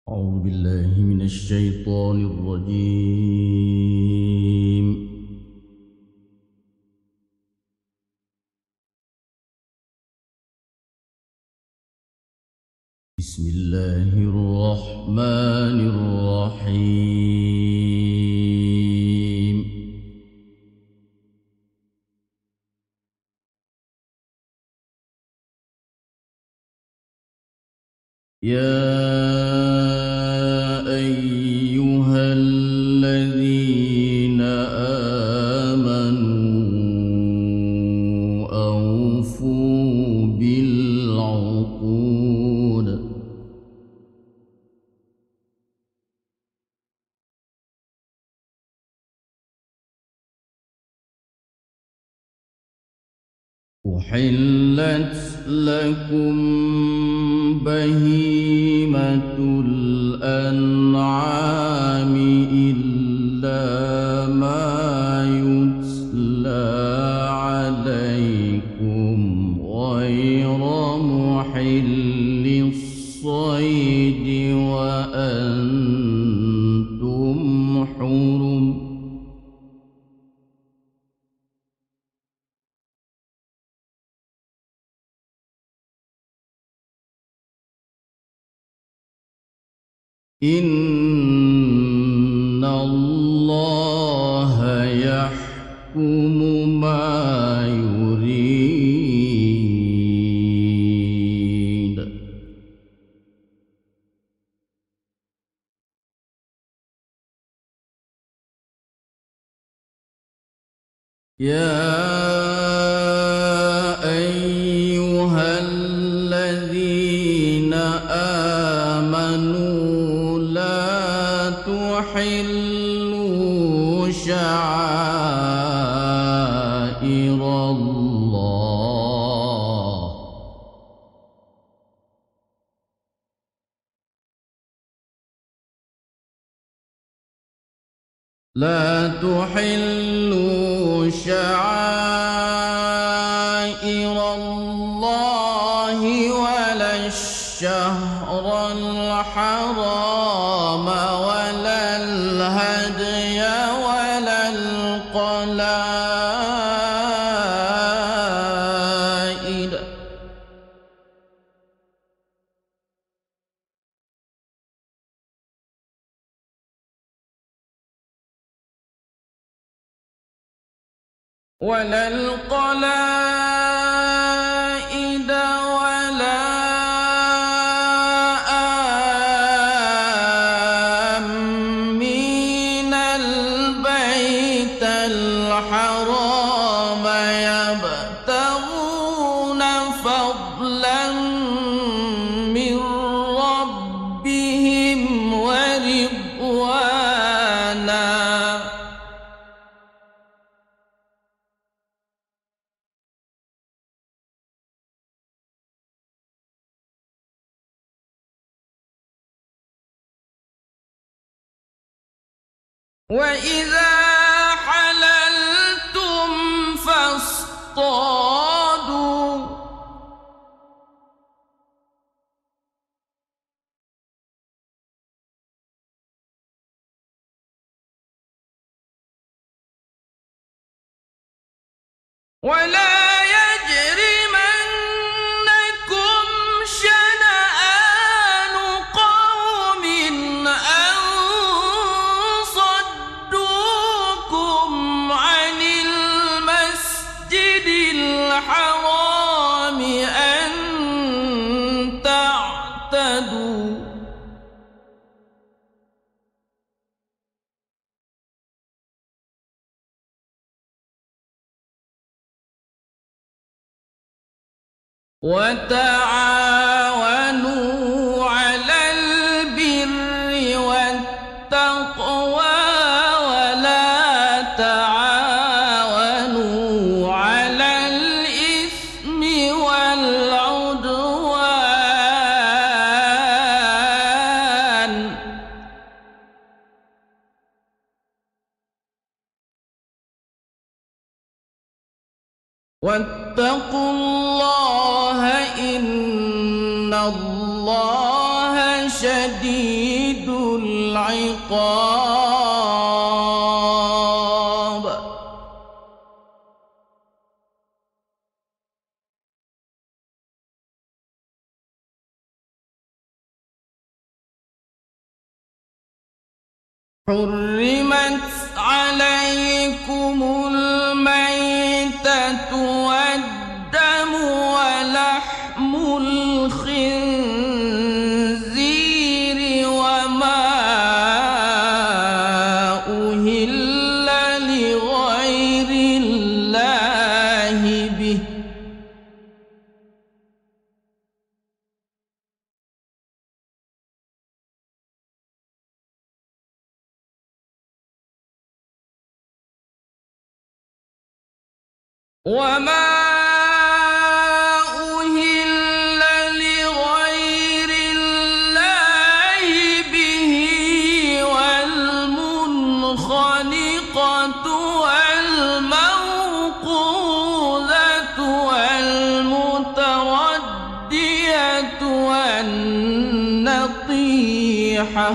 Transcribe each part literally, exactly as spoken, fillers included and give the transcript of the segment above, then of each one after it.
أعوذ بالله من الشيطان الرجيم. بسم الله الرحمن الرحيم. يا أيها الذين آمنوا أوفوا بالعقود أحلت لكم بهيمة الأنعام إلا ما يتلى عليكم غير محل الصيد وأنتم حرم. إن الله يحكم ما يريد. يا أيها الذين آمنوا لا تحلوا شعائر الله لا تحلوا شعائر الله ولا الشهر الحرام ولا الهدي ولا القلائد ولا القلائد ولا آمين البيت الحرام يبتغون فضلا من ربهم ورضوانا وإذا حللتم فاصطادوا ولا يجرمنكم شنآن قوم أن صدوكم عن المسجد الحرام أن تعتدوا وتعاونوا على البر والتقوى ولا تعاونوا على الإثم والعدوان واتقوا الله إن الله شديد شديد العقاب حرمت عليكم الميتة والدم ولحم الخنزير وما أهل لغير الله به وما أهل لغير الله به والمنخنقة والموقوذة والمتردية والنطيحة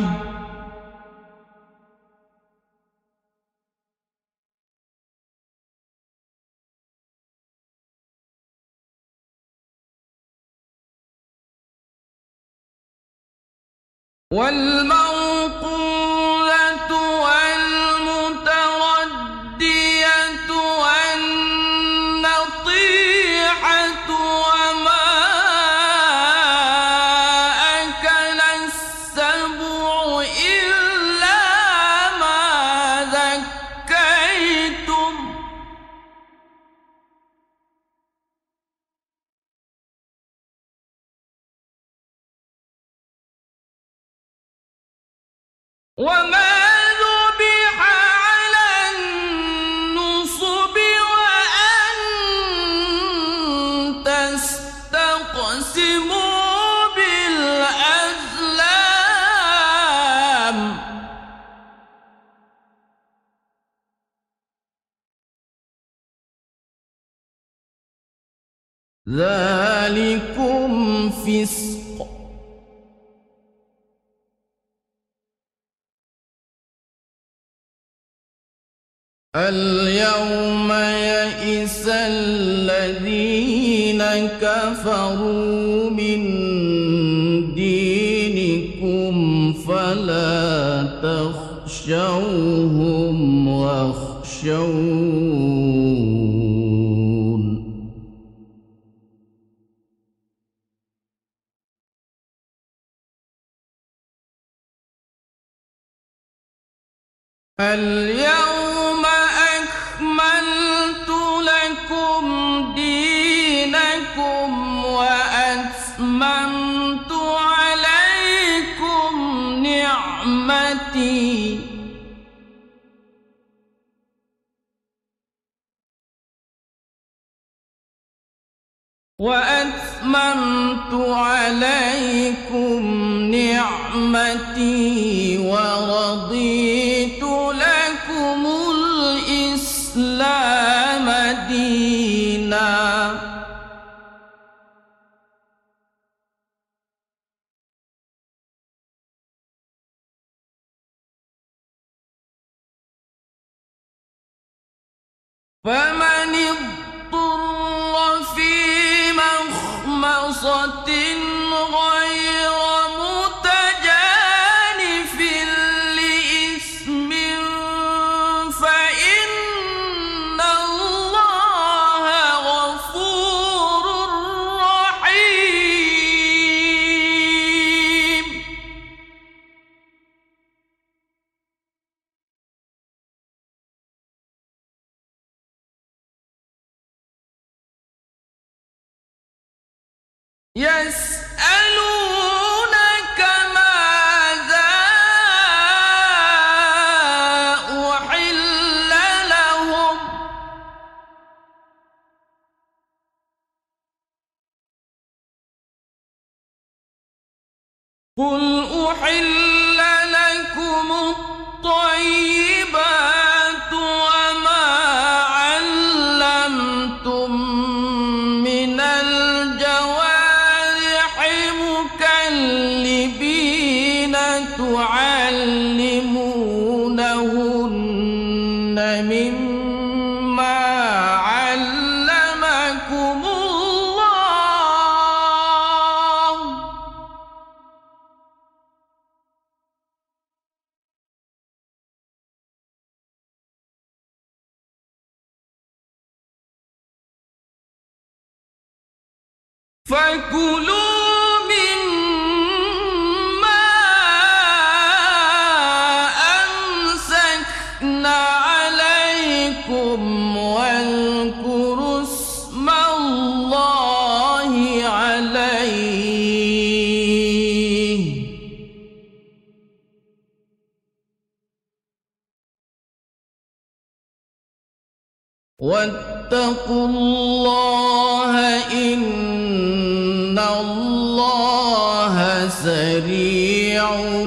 والموقوذة والمتردية والنطيحة وما أكل السبع إلا ما ذكيتم وما ذبح على النصب وأن تستقسموا بالأزلام ذلكم فسق اليوم يئس الذين كفروا من دينكم فلا تخشوهم واخشون اليوم أكملت لكم دينكم وأتممت عليكم نعمتي وأتممت عليكم نعمتي ورضيت لكم الإسلام دينا فمن اضطر في مخمصة غير متجانف لإثم فإن الله غفور رحيم يسألونك ماذا أحل لهم قل أحل لكم الطيبات وما علمتم من الجوارح مكلبين تعلمونهن مما علمكم الله فكلوا مما أمسكنا عليكم واذكروا اسم الله عليه واتقوا الله إن الله سريع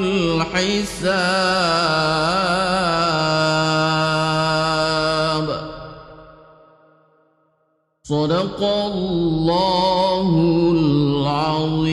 الحساب صدق الله العظيم.